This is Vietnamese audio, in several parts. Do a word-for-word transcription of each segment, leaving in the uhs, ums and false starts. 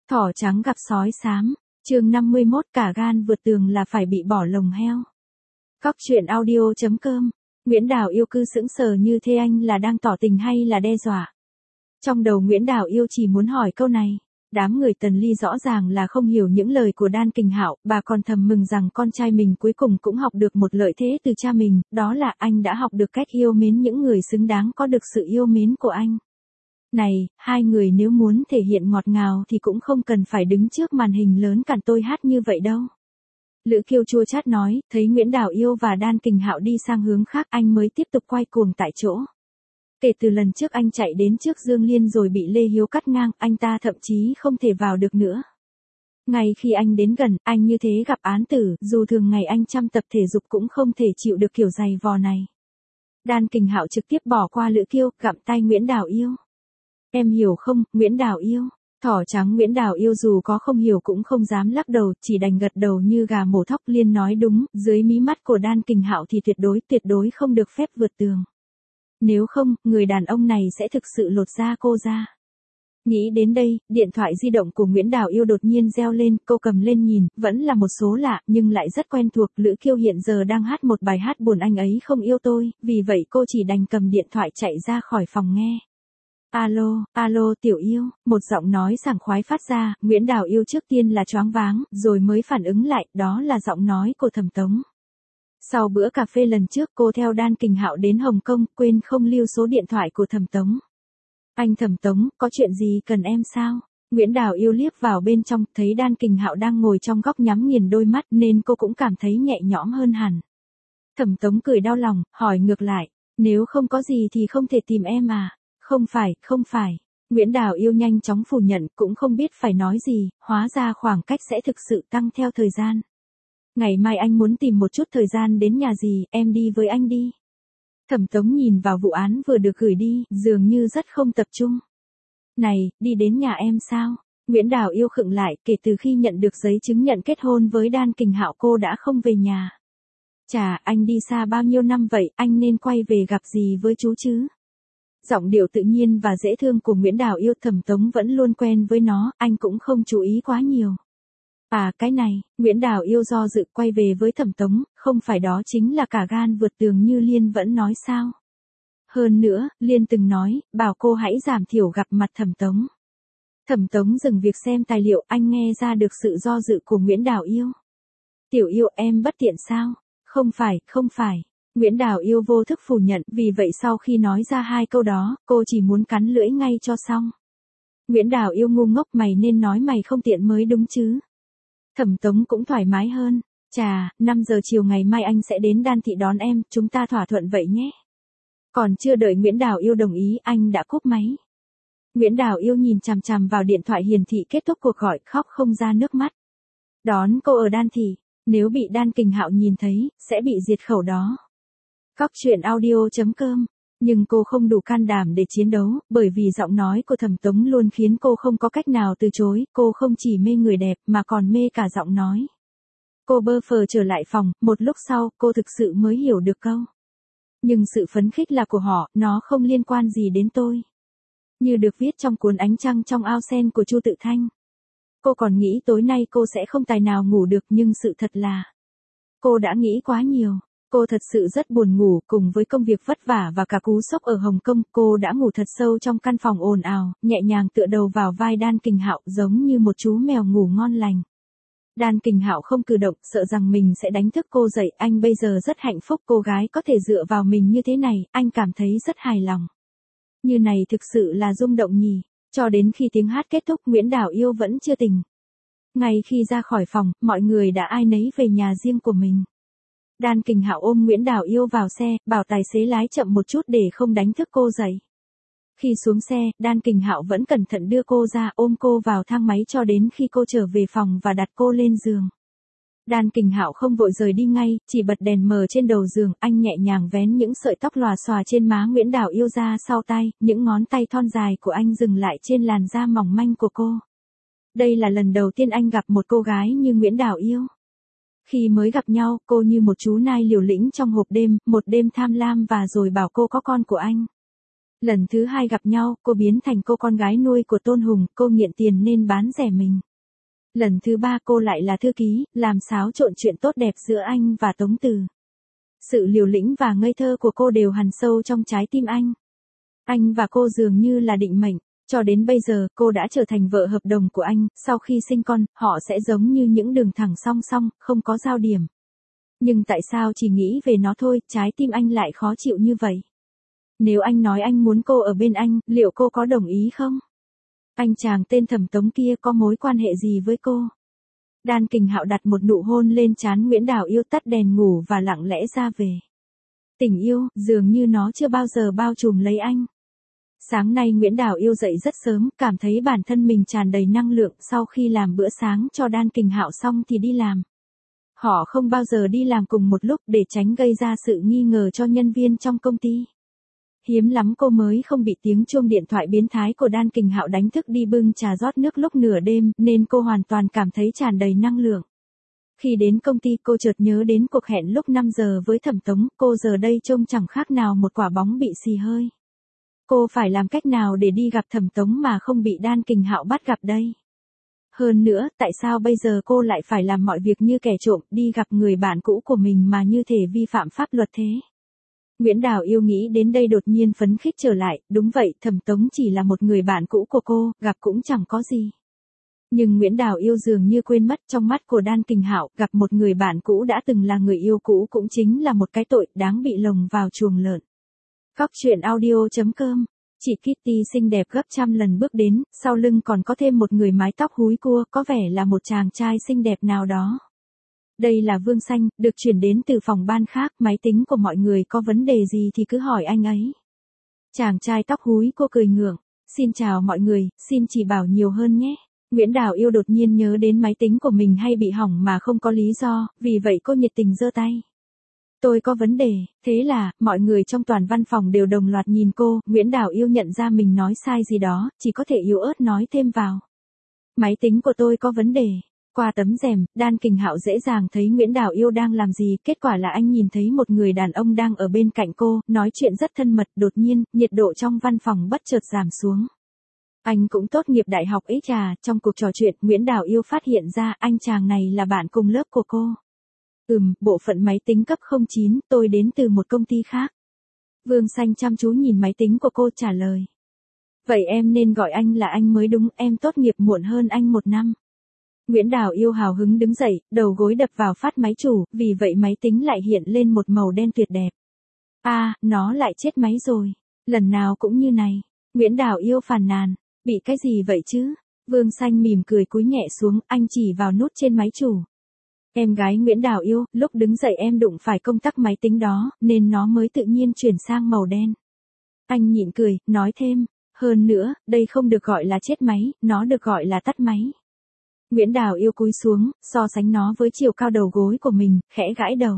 Thỏ trắng gặp sói xám, chương năm mươi mốt cả gan vượt tường là phải bị bỏ lồng heo. Cóc truyện audio chấm com, Nguyễn Đào Yêu cư sững sờ như thế, anh là đang tỏ tình hay là đe dọa? Trong đầu Nguyễn Đào Yêu chỉ muốn hỏi câu này. Đám người Tần Ly rõ ràng là không hiểu những lời của Đan Kình Hạo, bà còn thầm mừng rằng con trai mình cuối cùng cũng học được một lợi thế từ cha mình, đó là anh đã học được cách yêu mến những người xứng đáng có được sự yêu mến của anh. Này, hai người nếu muốn thể hiện ngọt ngào thì cũng không cần phải đứng trước màn hình lớn cản tôi hát như vậy đâu. Lữ Kiêu chua chát nói, thấy Nguyễn Đào Yêu và Đan Kình Hạo đi sang hướng khác anh mới tiếp tục quay cuồng tại chỗ. Kể từ lần trước anh chạy đến trước Dương Liên rồi bị Lê Hiếu cắt ngang, anh ta thậm chí không thể vào được nữa. Ngay khi anh đến gần, anh như thế gặp án tử, dù thường ngày anh chăm tập thể dục cũng không thể chịu được kiểu giày vò này. Đan Kình Hạo trực tiếp bỏ qua Lữ Kiêu, gặm tay Nguyễn Đào Yêu. Em hiểu không, Nguyễn Đào Yêu? Thỏ trắng Nguyễn Đào Yêu dù có không hiểu cũng không dám lắc đầu, chỉ đành gật đầu như gà mổ thóc. Liên nói đúng, dưới mí mắt của Đan Kình Hạo thì tuyệt đối, tuyệt đối không được phép vượt tường. Nếu không, người đàn ông này sẽ thực sự lột da cô ra. Nghĩ đến đây, điện thoại di động của Nguyễn Đào Yêu đột nhiên reo lên, cô cầm lên nhìn, vẫn là một số lạ, nhưng lại rất quen thuộc. Lữ Kiêu hiện giờ đang hát một bài hát buồn Anh ấy không yêu tôi, vì vậy cô chỉ đành cầm điện thoại chạy ra khỏi phòng nghe. Alo, alo Tiểu Yêu, một giọng nói sảng khoái phát ra, Nguyễn Đào Yêu trước tiên là choáng váng, rồi mới phản ứng lại, đó là giọng nói của Thẩm Tống. Sau bữa cà phê lần trước cô theo Đan Kình Hạo đến Hồng Kông, quên không lưu số điện thoại của Thẩm Tống. Anh Thẩm Tống, có chuyện gì cần em sao? Nguyễn Đào Yêu liếc vào bên trong, thấy Đan Kình Hạo đang ngồi trong góc nhắm nghiền đôi mắt nên cô cũng cảm thấy nhẹ nhõm hơn hẳn. Thẩm Tống cười đau lòng, hỏi ngược lại, nếu không có gì thì không thể tìm em à? Không phải, không phải. Nguyễn Đào Yêu nhanh chóng phủ nhận, cũng không biết phải nói gì, hóa ra khoảng cách sẽ thực sự tăng theo thời gian. Ngày mai anh muốn tìm một chút thời gian đến nhà dì, em đi với anh đi. Thẩm Tống nhìn vào vụ án vừa được gửi đi, dường như rất không tập trung. Này, đi đến nhà em sao? Nguyễn Đào Yêu khựng lại, kể từ khi nhận được giấy chứng nhận kết hôn với Đan Kình Hạo cô đã không về nhà. Chà, anh đi xa bao nhiêu năm vậy, anh nên quay về gặp dì với chú chứ? Giọng điệu tự nhiên và dễ thương của Nguyễn Đào Yêu, Thẩm Tống vẫn luôn quen với nó, anh cũng không chú ý quá nhiều. À cái này, Nguyễn Đào Yêu do dự quay về với Thẩm Tống, không phải đó chính là cả gan vượt tường như Liên vẫn nói sao? Hơn nữa, Liên từng nói, bảo cô hãy giảm thiểu gặp mặt Thẩm Tống. Thẩm Tống dừng việc xem tài liệu, anh nghe ra được sự do dự của Nguyễn Đào Yêu. Tiểu Yêu, em bất tiện sao? Không phải, không phải. Nguyễn Đào Yêu vô thức phủ nhận, vì vậy sau khi nói ra hai câu đó, cô chỉ muốn cắn lưỡi ngay cho xong. Nguyễn Đào Yêu ngu ngốc, mày nên nói mày không tiện mới đúng chứ. Thẩm Tống cũng thoải mái hơn. Chà, năm giờ chiều ngày mai anh sẽ đến Đan Thị đón em, chúng ta thỏa thuận vậy nhé. Còn chưa đợi Nguyễn Đào Yêu đồng ý, anh đã cúp máy. Nguyễn Đào Yêu nhìn chằm chằm vào điện thoại hiển thị kết thúc cuộc gọi, khóc không ra nước mắt. Đón cô ở Đan Thị, nếu bị Đan Kình Hạo nhìn thấy, sẽ bị diệt khẩu đó. Cóc truyện audio chấm com, nhưng cô không đủ can đảm để chiến đấu, bởi vì giọng nói của Thẩm Tống luôn khiến cô không có cách nào từ chối, cô không chỉ mê người đẹp mà còn mê cả giọng nói. Cô bơ phờ trở lại phòng, một lúc sau, cô thực sự mới hiểu được câu. Nhưng sự phấn khích là của họ, nó không liên quan gì đến tôi. Như được viết trong cuốn Ánh Trăng trong ao sen của Chu Tự Thanh. Cô còn nghĩ tối nay cô sẽ không tài nào ngủ được, nhưng sự thật là cô đã nghĩ quá nhiều. Cô thật sự rất buồn ngủ, cùng với công việc vất vả và cả cú sốc ở Hồng Kông, cô đã ngủ thật sâu trong căn phòng ồn ào, nhẹ nhàng tựa đầu vào vai Đan Kình Hạo, giống như một chú mèo ngủ ngon lành. Đan Kình Hạo không cử động, sợ rằng mình sẽ đánh thức cô dậy, anh bây giờ rất hạnh phúc, cô gái có thể dựa vào mình như thế này, anh cảm thấy rất hài lòng. Như này thực sự là rung động nhỉ. Cho đến khi tiếng hát kết thúc, Nguyễn Đào Yêu vẫn chưa tỉnh. Ngay khi ra khỏi phòng, mọi người đã ai nấy về nhà riêng của mình. Đan Kình Hạo ôm Nguyễn Đào Yêu vào xe, bảo tài xế lái chậm một chút để không đánh thức cô dậy. Khi xuống xe, Đan Kình Hạo vẫn cẩn thận đưa cô ra, ôm cô vào thang máy cho đến khi cô trở về phòng và đặt cô lên giường. Đan Kình Hạo không vội rời đi ngay, chỉ bật đèn mờ trên đầu giường, anh nhẹ nhàng vén những sợi tóc lòa xòa trên má Nguyễn Đào Yêu ra sau tai, những ngón tay thon dài của anh dừng lại trên làn da mỏng manh của cô. Đây là lần đầu tiên anh gặp một cô gái như Nguyễn Đào Yêu. Khi mới gặp nhau, cô như một chú nai liều lĩnh trong hộp đêm, một đêm tham lam và rồi bảo cô có con của anh. Lần thứ hai gặp nhau, cô biến thành cô con gái nuôi của Tôn Hùng, cô nghiện tiền nên bán rẻ mình. Lần thứ ba cô lại là thư ký, làm xáo trộn chuyện tốt đẹp giữa anh và Tống Từ. Sự liều lĩnh và ngây thơ của cô đều hằn sâu trong trái tim anh. Anh và cô dường như là định mệnh, cho đến bây giờ cô đã trở thành vợ hợp đồng của anh, sau khi sinh con, họ sẽ giống như những đường thẳng song song, không có giao điểm. Nhưng tại sao chỉ nghĩ về nó thôi, trái tim anh lại khó chịu như vậy? Nếu anh nói anh muốn cô ở bên anh, liệu cô có đồng ý không? Anh chàng tên Thẩm Tống kia có mối quan hệ gì với cô? Đan Kình Hạo đặt một nụ hôn lên trán Nguyễn Đào Yêu, tắt đèn ngủ và lặng lẽ ra về. Tình yêu, dường như nó chưa bao giờ bao trùm lấy anh. Sáng nay Nguyễn Đào Yêu dậy rất sớm, cảm thấy bản thân mình tràn đầy năng lượng, sau khi làm bữa sáng cho Đan Kình Hạo xong thì đi làm. Họ không bao giờ đi làm cùng một lúc để tránh gây ra sự nghi ngờ cho nhân viên trong công ty. Hiếm lắm cô mới không bị tiếng chuông điện thoại biến thái của Đan Kình Hạo đánh thức đi bưng trà rót nước lúc nửa đêm, nên cô hoàn toàn cảm thấy tràn đầy năng lượng. Khi đến công ty cô chợt nhớ đến cuộc hẹn lúc năm giờ với Thẩm Tống, cô giờ đây trông chẳng khác nào một quả bóng bị xì hơi. Cô phải làm cách nào để đi gặp Thẩm Tống mà không bị Đan Kình Hạo bắt gặp đây? Hơn nữa, tại sao bây giờ cô lại phải làm mọi việc như kẻ trộm, đi gặp người bạn cũ của mình mà như thể vi phạm pháp luật thế? Nguyễn Đào Yêu nghĩ đến đây đột nhiên phấn khích trở lại, đúng vậy, Thẩm Tống chỉ là một người bạn cũ của cô, gặp cũng chẳng có gì. Nhưng Nguyễn Đào Yêu dường như quên mất, trong mắt của Đan Kình Hạo, gặp một người bạn cũ đã từng là người yêu cũ cũng chính là một cái tội đáng bị lồng vào chuồng lợn. Cóc truyện audio chấm com. Chị Kitty xinh đẹp gấp trăm lần bước đến, sau lưng còn có thêm một người mái tóc húi cua, có vẻ là một chàng trai xinh đẹp nào đó. Đây là Vương Xanh, được chuyển đến từ phòng ban khác, máy tính của mọi người có vấn đề gì thì cứ hỏi anh ấy. Chàng trai tóc húi cua cười ngượng, xin chào mọi người, xin chỉ bảo nhiều hơn nhé. Nguyễn Đào Yêu đột nhiên nhớ đến máy tính của mình hay bị hỏng mà không có lý do, vì vậy cô nhiệt tình giơ tay. Tôi có vấn đề, thế là, mọi người trong toàn văn phòng đều đồng loạt nhìn cô, Nguyễn Đào Yêu nhận ra mình nói sai gì đó, chỉ có thể yếu ớt nói thêm vào. Máy tính của tôi có vấn đề. Qua tấm rèm, Đan Kình Hạo dễ dàng thấy Nguyễn Đào Yêu đang làm gì, kết quả là anh nhìn thấy một người đàn ông đang ở bên cạnh cô, nói chuyện rất thân mật, đột nhiên, nhiệt độ trong văn phòng bất chợt giảm xuống. Anh cũng tốt nghiệp đại học ấy trà, trong cuộc trò chuyện, Nguyễn Đào Yêu phát hiện ra anh chàng này là bạn cùng lớp của cô. Ừm, bộ phận máy tính cấp không chín, tôi đến từ một công ty khác. Vương Xanh chăm chú nhìn máy tính của cô trả lời. Vậy em nên gọi anh là anh mới đúng, em tốt nghiệp muộn hơn anh một năm. Nguyễn Đào Yêu hào hứng đứng dậy, đầu gối đập vào phát máy chủ, vì vậy máy tính lại hiện lên một màu đen tuyệt đẹp. A, à, nó lại chết máy rồi. Lần nào cũng như này. Nguyễn Đào Yêu phàn nàn. Bị cái gì vậy chứ? Vương Xanh mỉm cười cúi nhẹ xuống, anh chỉ vào nút trên máy chủ. Em gái Nguyễn Đào Yêu, lúc đứng dậy em đụng phải công tắc máy tính đó, nên nó mới tự nhiên chuyển sang màu đen. Anh nhịn cười, nói thêm, hơn nữa, đây không được gọi là chết máy, nó được gọi là tắt máy. Nguyễn Đào Yêu cúi xuống, so sánh nó với chiều cao đầu gối của mình, khẽ gãi đầu.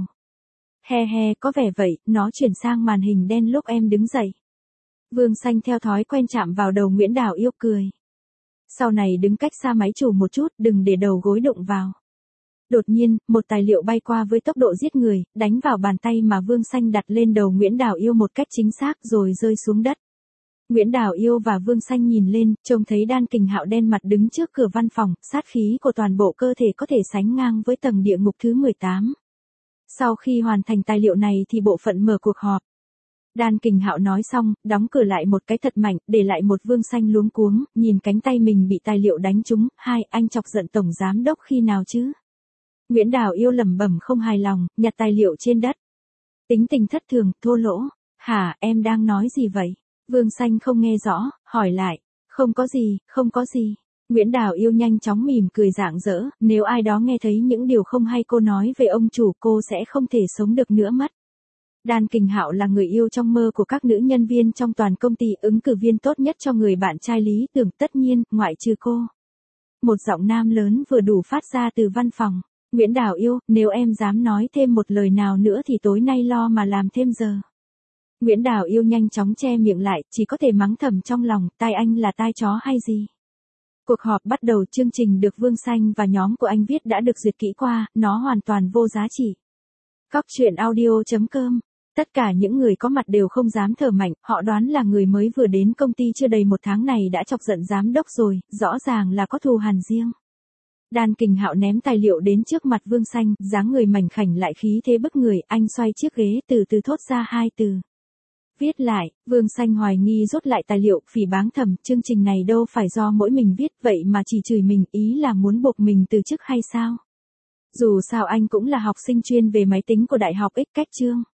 He he, có vẻ vậy, nó chuyển sang màn hình đen lúc em đứng dậy. Vương Xanh theo thói quen chạm vào đầu Nguyễn Đào Yêu cười. Sau này đứng cách xa máy chủ một chút, đừng để đầu gối đụng vào. Đột nhiên, một tài liệu bay qua với tốc độ giết người, đánh vào bàn tay mà Vương Xanh đặt lên đầu Nguyễn Đào Yêu một cách chính xác rồi rơi xuống đất. Nguyễn Đào Yêu và Vương Xanh nhìn lên, trông thấy Đan Kình Hạo đen mặt đứng trước cửa văn phòng, sát khí của toàn bộ cơ thể có thể sánh ngang với tầng địa ngục thứ mười tám. Sau khi hoàn thành tài liệu này thì bộ phận mở cuộc họp. Đan Kình Hạo nói xong, đóng cửa lại một cái thật mạnh, để lại một Vương Xanh luống cuống, nhìn cánh tay mình bị tài liệu đánh trúng. Hai, anh chọc giận tổng giám đốc khi nào chứ? Nguyễn Đào Yêu lẩm bẩm không hài lòng, nhặt tài liệu trên đất. Tính tình thất thường, thô lỗ. Hả, em đang nói gì vậy? Vương Xanh không nghe rõ, hỏi lại. Không có gì, không có gì. Nguyễn Đào Yêu nhanh chóng mỉm cười rạng rỡ, nếu ai đó nghe thấy những điều không hay cô nói về ông chủ, cô sẽ không thể sống được nữa mất. Đan Kình Hạo là người yêu trong mơ của các nữ nhân viên trong toàn công ty, ứng cử viên tốt nhất cho người bạn trai lý tưởng, tất nhiên, ngoại trừ cô. Một giọng nam lớn vừa đủ phát ra từ văn phòng. Nguyễn Đào Yêu, nếu em dám nói thêm một lời nào nữa thì tối nay lo mà làm thêm giờ. Nguyễn Đào Yêu nhanh chóng che miệng lại, chỉ có thể mắng thầm trong lòng, tai anh là tai chó hay gì. Cuộc họp bắt đầu, chương trình được Vương Xanh và nhóm của anh viết đã được duyệt kỹ qua, nó hoàn toàn vô giá trị. Cóc truyện audio chấm com Tất cả những người có mặt đều không dám thở mạnh, họ đoán là người mới vừa đến công ty chưa đầy một tháng này đã chọc giận giám đốc rồi, rõ ràng là có thù hằn riêng. Đan Kình Hạo ném tài liệu đến trước mặt Vương Xanh, dáng người mảnh khảnh lại khí thế bức người, anh xoay chiếc ghế từ từ thốt ra hai từ. Viết lại. Vương Xanh hoài nghi rút lại tài liệu, phỉ báng thầm, chương trình này đâu phải do mỗi mình viết, vậy mà chỉ chửi mình, ý là muốn buộc mình từ chức hay sao? Dù sao anh cũng là học sinh chuyên về máy tính của Đại học X Cách Chương.